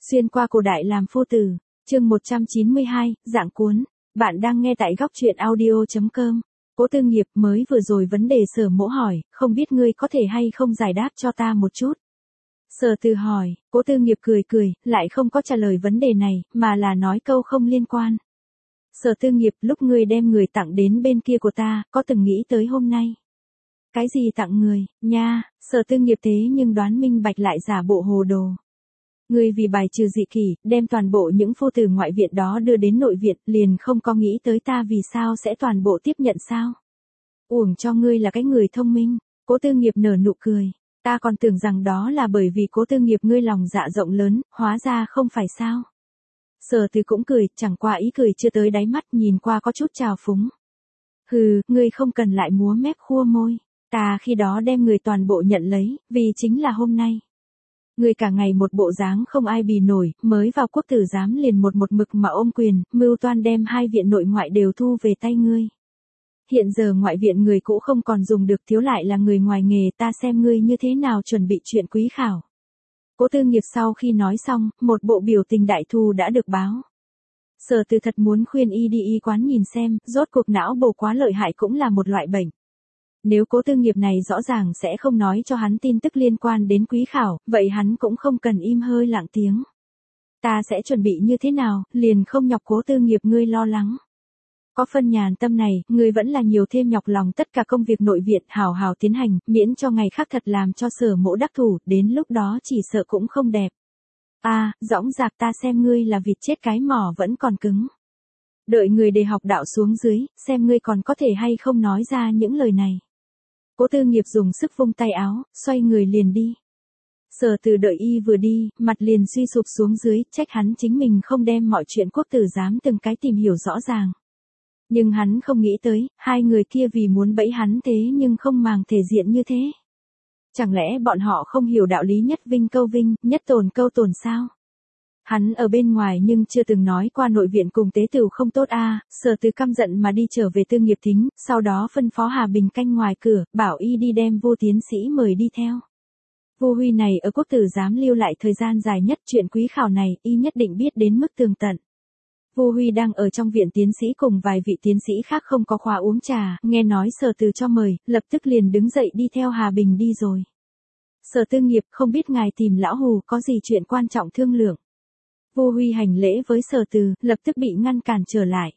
Xuyên qua cổ đại làm phu tử, chương 192, dạng cuốn. Bạn đang nghe tại góc truyện audio.com. Cố Tư Nghiệp, mới vừa rồi vấn đề Sở Mỗ hỏi, không biết ngươi có thể hay không giải đáp cho ta một chút. Sở Từ hỏi, Cố Tư Nghiệp cười cười, lại không có trả lời vấn đề này, mà là nói câu không liên quan. Sở Tư Nghiệp, lúc ngươi đem người tặng đến bên kia của ta, có từng nghĩ tới hôm nay? Cái gì tặng người, nha? Sở Tư Nghiệp thế nhưng đoán minh bạch lại giả bộ hồ đồ. Ngươi vì bài trừ dị kỷ, đem toàn bộ những phu tử ngoại viện đó đưa đến nội viện, liền không có nghĩ tới ta vì sao sẽ toàn bộ tiếp nhận sao? Uổng cho ngươi là cái người thông minh. Cố Tư Nghiệp nở nụ cười. Ta còn tưởng rằng đó là bởi vì Cố Tư Nghiệp ngươi lòng dạ rộng lớn, hóa ra không phải sao? Sở Từ cũng cười, chẳng qua ý cười chưa tới đáy mắt, nhìn qua có chút trào phúng. Hừ, ngươi không cần lại múa mép khua môi. Ta khi đó đem người toàn bộ nhận lấy, vì chính là hôm nay. Ngươi cả ngày một bộ dáng không ai bì nổi, mới vào quốc tử giám liền một mực mà ôm quyền, mưu toan đem hai viện nội ngoại đều thu về tay ngươi. Hiện giờ ngoại viện người cũ không còn dùng được, thiếu lại là người ngoài nghề, ta xem ngươi như thế nào chuẩn bị chuyện quý khảo. Cố Tư Nghiệp sau khi nói xong, một bộ biểu tình đại thù đã được báo. Sở Từ thật muốn khuyên y đi y quán nhìn xem, rốt cuộc não bổ quá lợi hại cũng là một loại bệnh. Nếu Cố Tư Nghiệp này rõ ràng sẽ không nói cho hắn tin tức liên quan đến quý khảo, vậy hắn cũng không cần im hơi lặng tiếng. Ta sẽ chuẩn bị như thế nào, liền không nhọc Cố Tư Nghiệp ngươi lo lắng. Có phân nhàn tâm này, ngươi vẫn là nhiều thêm nhọc lòng tất cả công việc nội viện hào hào tiến hành, miễn cho ngày khác thật làm cho Sở Mỗ đắc thủ, đến lúc đó chỉ sợ cũng không đẹp. Dõng dạc, ta xem ngươi là vịt chết cái mỏ vẫn còn cứng. Đợi người đề học đạo xuống dưới, xem ngươi còn có thể hay không nói ra những lời này. Cố Tư Nghiệp dùng sức vung tay áo, xoay người liền đi. Sở Từ đợi y vừa đi, mặt liền suy sụp xuống dưới, trách hắn chính mình không đem mọi chuyện quốc tử giám từng cái tìm hiểu rõ ràng. Nhưng hắn không nghĩ tới, hai người kia vì muốn bẫy hắn thế nhưng không màng thể diện như thế. Chẳng lẽ bọn họ không hiểu đạo lý nhất vinh câu vinh, nhất tồn câu tồn sao? Hắn ở bên ngoài nhưng chưa từng nói qua nội viện cùng tế tửu không tốt Sở Từ căm giận mà đi trở về Tư Nghiệp thính, sau đó phân phó Hà Bình canh ngoài cửa, bảo y đi đem Vu tiến sĩ mời đi theo. Vu Huy này ở quốc tử giám lưu lại thời gian dài nhất, chuyện quý khảo này y nhất định biết đến mức tường tận. Vu Huy đang ở trong viện tiến sĩ cùng vài vị tiến sĩ khác không có khóa uống trà, nghe nói Sở Từ cho mời, lập tức liền đứng dậy đi theo Hà Bình đi rồi. Sở Tư Nghiệp, không biết ngài tìm lão Hù có gì chuyện quan trọng thương lượng. Vu Huy hành lễ với Sở Từ, lập tức bị ngăn cản trở lại.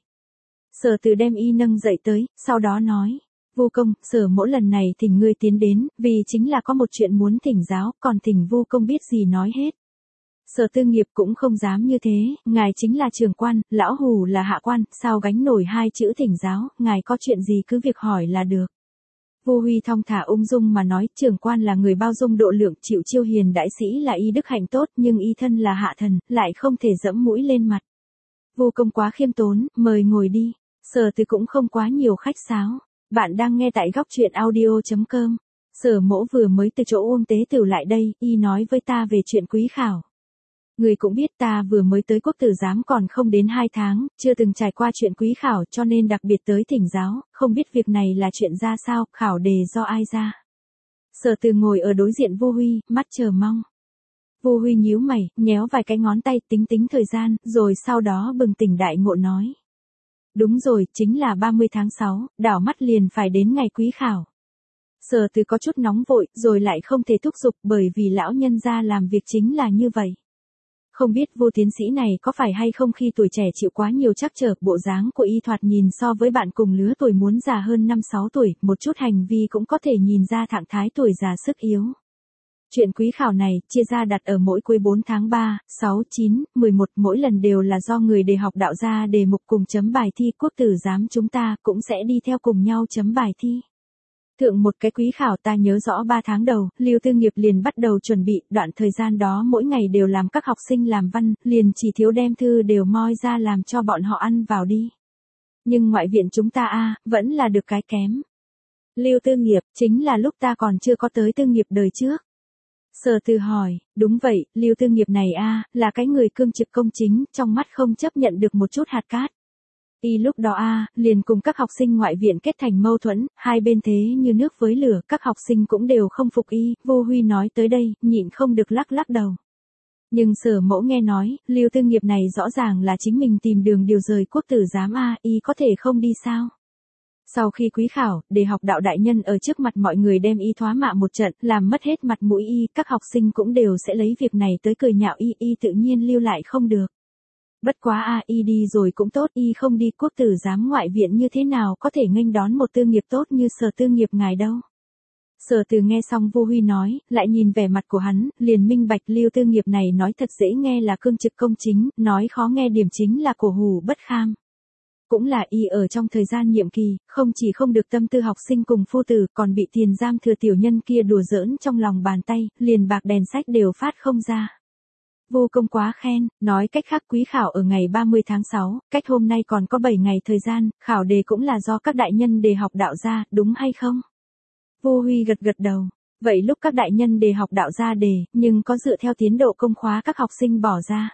Sở Từ đem y nâng dậy tới, sau đó nói, Vu công, Sở Mỗ lần này thỉnh ngươi tiến đến, vì chính là có một chuyện muốn thỉnh giáo, còn thỉnh Vu công biết gì nói hết. Sở Tư Nghiệp cũng không dám như thế, ngài chính là trưởng quan, lão Hù là hạ quan, sao gánh nổi hai chữ thỉnh giáo, ngài có chuyện gì cứ việc hỏi là được. Vu Huy thong thả ung dung mà nói, trưởng quan là người bao dung độ lượng, chịu chiêu hiền đại sĩ là y đức hạnh tốt, nhưng y thân là hạ thần, lại không thể dẫm mũi lên mặt. Vu công quá khiêm tốn, mời ngồi đi. Sở Từ cũng không quá nhiều khách sáo. Bạn đang nghe tại góc truyện audio.com. Sở Mỗ vừa mới từ chỗ Uông Tế Tửu lại đây, y nói với ta về chuyện quý khảo. Người cũng biết ta vừa mới tới quốc tử giám còn không đến 2 tháng, chưa từng trải qua chuyện quý khảo cho nên đặc biệt tới thỉnh giáo, không biết việc này là chuyện ra sao, khảo đề do ai ra. Sở Từ ngồi ở đối diện Vu Huy, mắt chờ mong. Vu Huy nhíu mày, nhéo vài cái ngón tay tính thời gian, rồi sau đó bừng tỉnh đại ngộ nói. Đúng rồi, chính là 30 tháng 6, đảo mắt liền phải đến ngày quý khảo. Sở Từ có chút nóng vội, rồi lại không thể thúc giục bởi vì lão nhân gia làm việc chính là như vậy. Không biết Vu tiến sĩ này có phải hay không khi tuổi trẻ chịu quá nhiều trắc trở, bộ dáng của y thoạt nhìn so với bạn cùng lứa tuổi muốn già hơn 5-6 tuổi, một chút hành vi cũng có thể nhìn ra trạng thái tuổi già sức yếu. Chuyện quý khảo này, chia ra đặt ở mỗi cuối 4 tháng 3, 6, 9, 11, mỗi lần đều là do người đề học đạo ra đề mục cùng chấm bài thi, quốc tử giám chúng ta cũng sẽ đi theo cùng nhau chấm bài thi. Thượng một cái quý khảo ta nhớ rõ 3 tháng đầu, Lưu Tư Nghiệp liền bắt đầu chuẩn bị, đoạn thời gian đó mỗi ngày đều làm các học sinh làm văn, liền chỉ thiếu đem thư đều moi ra làm cho bọn họ ăn vào đi. Nhưng ngoại viện chúng ta vẫn là được cái kém. Lưu Tư Nghiệp, chính là lúc ta còn chưa có tới Tư Nghiệp đời trước. Sở Từ hỏi, đúng vậy, Lưu Tư Nghiệp này là cái người cương trực công chính, trong mắt không chấp nhận được một chút hạt cát. Y lúc đó liền cùng các học sinh ngoại viện kết thành mâu thuẫn, hai bên thế như nước với lửa, các học sinh cũng đều không phục y. Vu Huy nói tới đây, nhịn không được lắc đầu. Nhưng Sở Mẫu nghe nói, Lưu Tư Nghiệp này rõ ràng là chính mình tìm đường điều rời quốc tử giám a, y có thể không đi sao? Sau khi quý khảo, để học đạo đại nhân ở trước mặt mọi người đem y thoá mạ một trận, làm mất hết mặt mũi y, các học sinh cũng đều sẽ lấy việc này tới cười nhạo y tự nhiên lưu lại không được. Bất quá a, y đi rồi cũng tốt, y không đi quốc tử giám ngoại viện như thế nào có thể nghênh đón một tư nghiệp tốt như Sở Tư Nghiệp ngài đâu. Sở Từ nghe xong Vu Huy nói, lại nhìn vẻ mặt của hắn, liền minh bạch Lưu Tư Nghiệp này nói thật dễ nghe là cương trực công chính, nói khó nghe điểm chính là cổ hủ bất kham. Cũng là y ở trong thời gian nhiệm kỳ, không chỉ không được tâm tư học sinh cùng phu tử, còn bị tiền giam thừa tiểu nhân kia đùa giỡn trong lòng bàn tay, liền bạc đèn sách đều phát không ra. Vô Công quá khen, nói cách khác quý khảo ở ngày 30 tháng 6, cách hôm nay còn có 7 ngày thời gian, khảo đề cũng là do các đại nhân đề học đạo ra, đúng hay không? Vô Huy gật gật đầu. Vậy lúc các đại nhân đề học đạo ra đề, nhưng có dựa theo tiến độ công khóa các học sinh bỏ ra.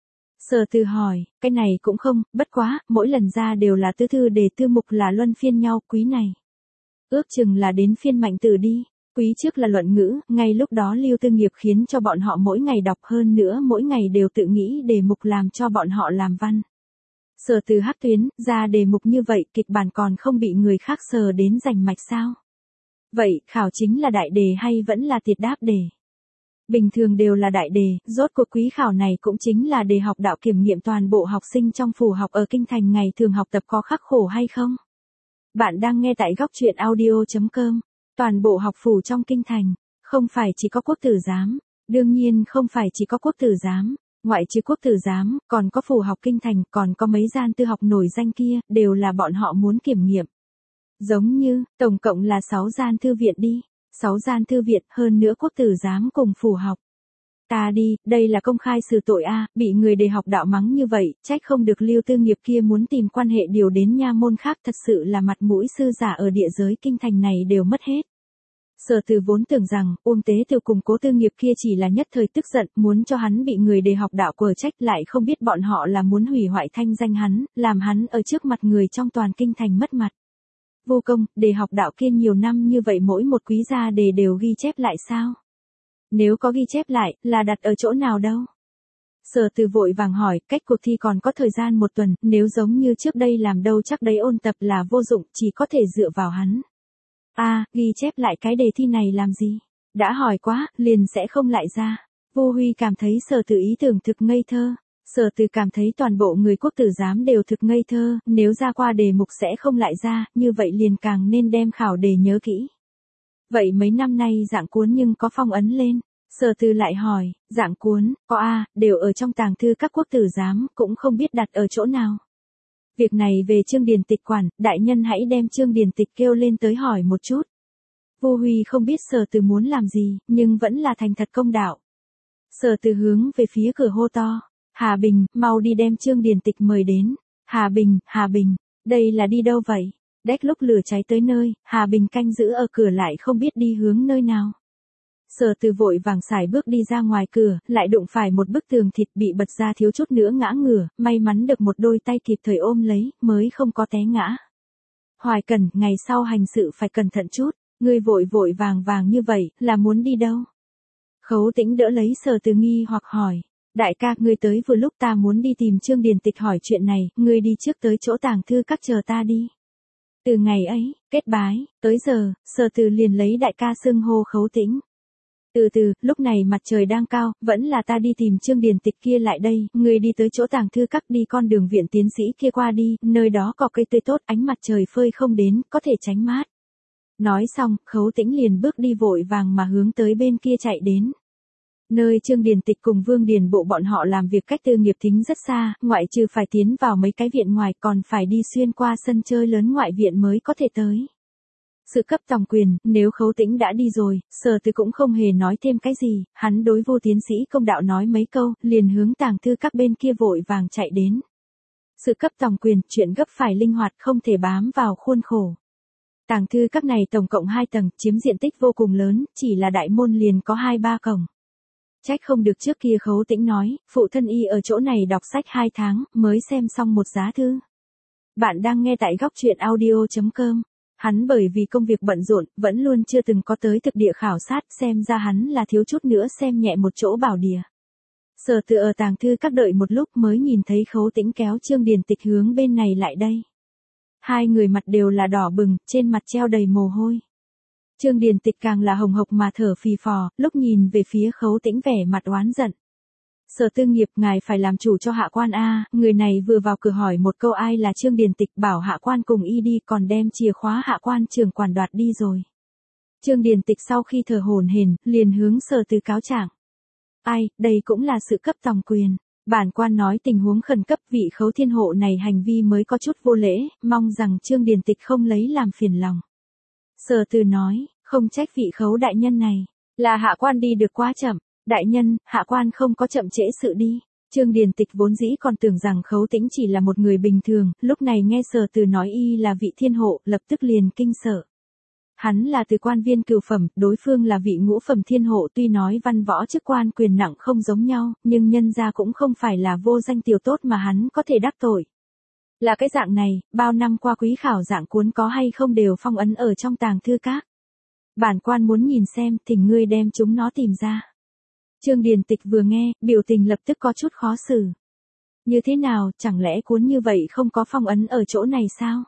Sở Từ hỏi, cái này cũng không, bất quá, mỗi lần ra đều là tứ thư đề tư mục là luân phiên nhau, quý này. Ước chừng là đến phiên Mạnh Tử đi, quý trước là luận ngữ, ngay lúc đó Lưu Tư Nghiệp khiến cho bọn họ mỗi ngày đọc hơn nữa mỗi ngày đều tự nghĩ đề mục làm cho bọn họ làm văn. Sở Từ hắc tuyến, ra đề mục như vậy kịch bản còn không bị người khác sờ đến rành mạch sao? Vậy, khảo chính là đại đề hay vẫn là tiệt đáp đề? Bình thường đều là đại đề, rốt cuộc quý khảo này cũng chính là đề học đạo kiểm nghiệm toàn bộ học sinh trong phủ học ở kinh thành ngày thường học tập có khắc khổ hay không? Bạn đang nghe tại góc truyện audio.com. Toàn bộ học phủ trong kinh thành, không phải chỉ có quốc tử giám, đương nhiên không phải chỉ có quốc tử giám, ngoại trừ quốc tử giám, còn có phủ học kinh thành, còn có mấy gian tư học nổi danh kia, đều là bọn họ muốn kiểm nghiệm. Giống như, tổng cộng là 6 gian thư viện đi, 6 gian thư viện hơn nữa quốc tử giám cùng phủ học. Ta đi, đây là công khai xử tội a, bị người đề học đạo mắng như vậy, trách không được Lưu Tư Nghiệp kia muốn tìm quan hệ điều đến nha môn khác, thật sự là mặt mũi sư giả ở địa giới kinh thành này đều mất hết. Sở Từ vốn tưởng rằng, Uông Tế Từ cùng Cố Tư Nghiệp kia chỉ là nhất thời tức giận, muốn cho hắn bị người đề học đạo quở trách, lại không biết bọn họ là muốn hủy hoại thanh danh hắn, làm hắn ở trước mặt người trong toàn kinh thành mất mặt. Vô Công, đề học đạo kia nhiều năm như vậy mỗi một quý gia đề đều ghi chép lại sao? Nếu có ghi chép lại, là đặt ở chỗ nào đâu? Sở Từ vội vàng hỏi, cách cuộc thi còn có thời gian 1 tuần, nếu giống như trước đây làm đâu chắc đấy ôn tập là vô dụng, chỉ có thể dựa vào hắn. Ghi chép lại cái đề thi này làm gì? Đã hỏi quá, liền sẽ không lại ra. Vô Huy cảm thấy Sở Từ ý tưởng thực ngây thơ. Sở Từ cảm thấy toàn bộ người quốc tử giám đều thực ngây thơ, nếu ra qua đề mục sẽ không lại ra, như vậy liền càng nên đem khảo đề nhớ kỹ. Vậy mấy năm nay dạng cuốn nhưng có phong ấn lên. Sở Từ lại hỏi, dạng cuốn, có đều ở trong tàng thư các quốc tử giám, cũng không biết đặt ở chỗ nào. Việc này về Trương Điền Tịch quản, đại nhân hãy đem Trương Điền Tịch kêu lên tới hỏi một chút. Vô Huy không biết Sở Từ muốn làm gì, nhưng vẫn là thành thật công đạo. Sở Từ hướng về phía cửa hô to, Hà Bình, mau đi đem Trương Điền Tịch mời đến. Hà Bình, đây là đi đâu vậy? Đếch lúc lửa cháy tới nơi, Hà Bình canh giữ ở cửa lại không biết đi hướng nơi nào. Sở Từ vội vàng xài bước đi ra ngoài cửa, lại đụng phải một bức tường thịt bị bật ra thiếu chút nữa ngã ngửa, may mắn được một đôi tay kịp thời ôm lấy, mới không có té ngã. Hoài Cần, ngày sau hành sự phải cẩn thận chút, ngươi vội vàng như vậy, là muốn đi đâu? Khấu Tĩnh đỡ lấy Sở Từ nghi hoặc hỏi, đại ca, ngươi tới vừa lúc ta muốn đi tìm Trương Điền Tịch hỏi chuyện này, ngươi đi trước tới chỗ tàng thư các chờ ta đi. Từ ngày ấy, kết bái, tới giờ, Sở Từ liền lấy đại ca xưng hô Khấu Tĩnh. Từ, lúc này mặt trời đang cao, vẫn là ta đi tìm Trương Điền Tịch kia lại đây, ngươi đi tới chỗ tàng thư các đi con đường viện tiến sĩ kia qua đi, nơi đó có cây tươi tốt, ánh mặt trời phơi không đến, có thể tránh mát. Nói xong, Khấu Tĩnh liền bước đi vội vàng mà hướng tới bên kia chạy đến. Nơi Trương Điền Tịch cùng Vương Điền Bộ bọn họ làm việc cách Tư Nghiệp Thính rất xa, ngoại trừ phải tiến vào mấy cái viện ngoài còn phải đi xuyên qua sân chơi lớn ngoại viện mới có thể tới. Sự cấp tòng quyền, nếu Khấu Tĩnh đã đi rồi, Sở Từ cũng không hề nói thêm cái gì, hắn đối Vô tiến sĩ công đạo nói mấy câu, liền hướng tàng thư các bên kia vội vàng chạy đến. Sự cấp tòng quyền, chuyện gấp phải linh hoạt không thể bám vào khuôn khổ. Tàng thư các này tổng cộng 2 tầng, chiếm diện tích vô cùng lớn, chỉ là đại môn liền có 2-3 cổng. Trách không được trước kia Khấu Tĩnh nói, phụ thân y ở chỗ này đọc sách 2 tháng, mới xem xong một giá thư. Bạn đang nghe tại góc truyện audio.com. Hắn bởi vì công việc bận rộn, vẫn luôn chưa từng có tới thực địa khảo sát, xem ra hắn là thiếu chút nữa xem nhẹ một chỗ bảo địa. Sở Từ ở tàng thư các đợi một lúc mới nhìn thấy Khấu Tĩnh kéo Trương Điền Tịch hướng bên này lại đây. Hai người mặt đều là đỏ bừng, trên mặt treo đầy mồ hôi. Trương Điền Tịch càng là hồng hộc mà thở phì phò, lúc nhìn về phía Khấu Tĩnh vẻ mặt oán giận. Sở Tư Nghiệp, ngài phải làm chủ cho hạ quan a, người này vừa vào cửa hỏi một câu ai là Trương Điền Tịch, bảo hạ quan cùng y đi, còn đem chìa khóa hạ quan trưởng quản đoạt đi rồi. Trương Điền Tịch sau khi thở hổn hển, liền hướng Sở Từ cáo trạng. Ai, đây cũng là sự cấp tòng quyền. Bản quan nói tình huống khẩn cấp, vị Khấu thiên hộ này hành vi mới có chút vô lễ, mong rằng Trương Điền Tịch không lấy làm phiền lòng. Sở Từ nói, không trách vị Khấu đại nhân này, là hạ quan đi được quá chậm. Đại nhân, hạ quan không có chậm trễ sự đi. Trương Điền Tịch vốn dĩ còn tưởng rằng Khấu Tĩnh chỉ là một người bình thường, lúc này nghe Sở Từ nói y là vị thiên hộ, lập tức liền kinh sợ. Hắn là từ quan viên cửu phẩm, đối phương là vị ngũ phẩm thiên hộ, tuy nói văn võ chức quan quyền nặng không giống nhau, nhưng nhân gia cũng không phải là vô danh tiểu tốt mà hắn có thể đắc tội. Là cái dạng này, bao năm qua quý khảo dạng cuốn có hay không đều phong ấn ở trong tàng thư các. Bản quan muốn nhìn xem, thỉnh ngươi đem chúng nó tìm ra. Trương Điền Tịch vừa nghe, biểu tình lập tức có chút khó xử. Như thế nào, chẳng lẽ cuốn như vậy không có phong ấn ở chỗ này sao?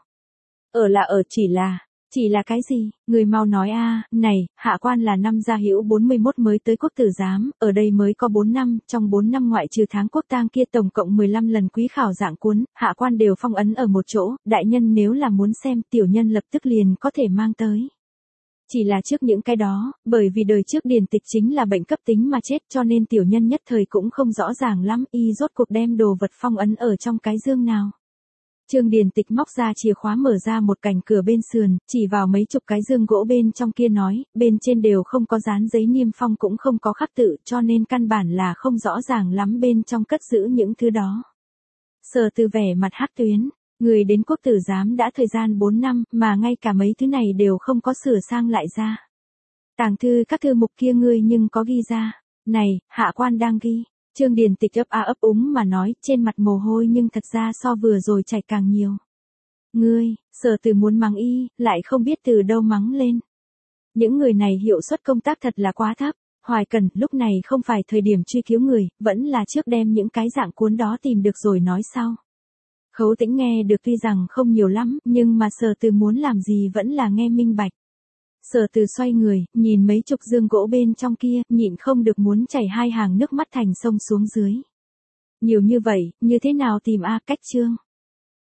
Chỉ là cái gì? Người mau nói a, này, hạ quan là năm Gia Hữu 41 mới tới quốc tử giám, ở đây mới có 4 năm, trong 4 năm ngoại trừ tháng quốc tang kia tổng cộng 15 lần quý khảo dạng cuốn, hạ quan đều phong ấn ở một chỗ, đại nhân nếu là muốn xem, tiểu nhân lập tức liền có thể mang tới. Chỉ là trước những cái đó, bởi vì đời trước Điền Tịch chính là bệnh cấp tính mà chết cho nên tiểu nhân nhất thời cũng không rõ ràng lắm, y rốt cuộc đem đồ vật phong ấn ở trong cái dương nào. Trương Điền Tịch móc ra chìa khóa mở ra một cành cửa bên sườn, chỉ vào mấy chục cái dương gỗ bên trong kia nói, bên trên đều không có dán giấy niêm phong cũng không có khắc tự, cho nên căn bản là không rõ ràng lắm bên trong cất giữ những thứ đó. Sở Từ vẻ mặt hắc tuyến, người đến quốc tử giám đã thời gian 4 năm, mà ngay cả mấy thứ này đều không có sửa sang lại ra. Tàng thư các thư mục kia ngươi nhưng có ghi ra. Này, hạ quan đang ghi. Trương Điền Tịch ấp a ấp úng mà nói, trên mặt mồ hôi nhưng thật ra so vừa rồi chảy càng nhiều. Ngươi, Sở Từ muốn mắng y, lại không biết từ đâu mắng lên. Những người này hiệu suất công tác thật là quá thấp. Hoài Cần, lúc này không phải thời điểm truy cứu người, vẫn là trước đem những cái dạng cuốn đó tìm được rồi nói sau. Khấu Tĩnh nghe được tuy rằng không nhiều lắm, nhưng mà Sở Từ muốn làm gì vẫn là nghe minh bạch. Sở Từ xoay người, nhìn mấy chục dương gỗ bên trong kia, nhịn không được muốn chảy hai hàng nước mắt thành sông xuống dưới. Nhiều như vậy, như thế nào tìm a, cách chương.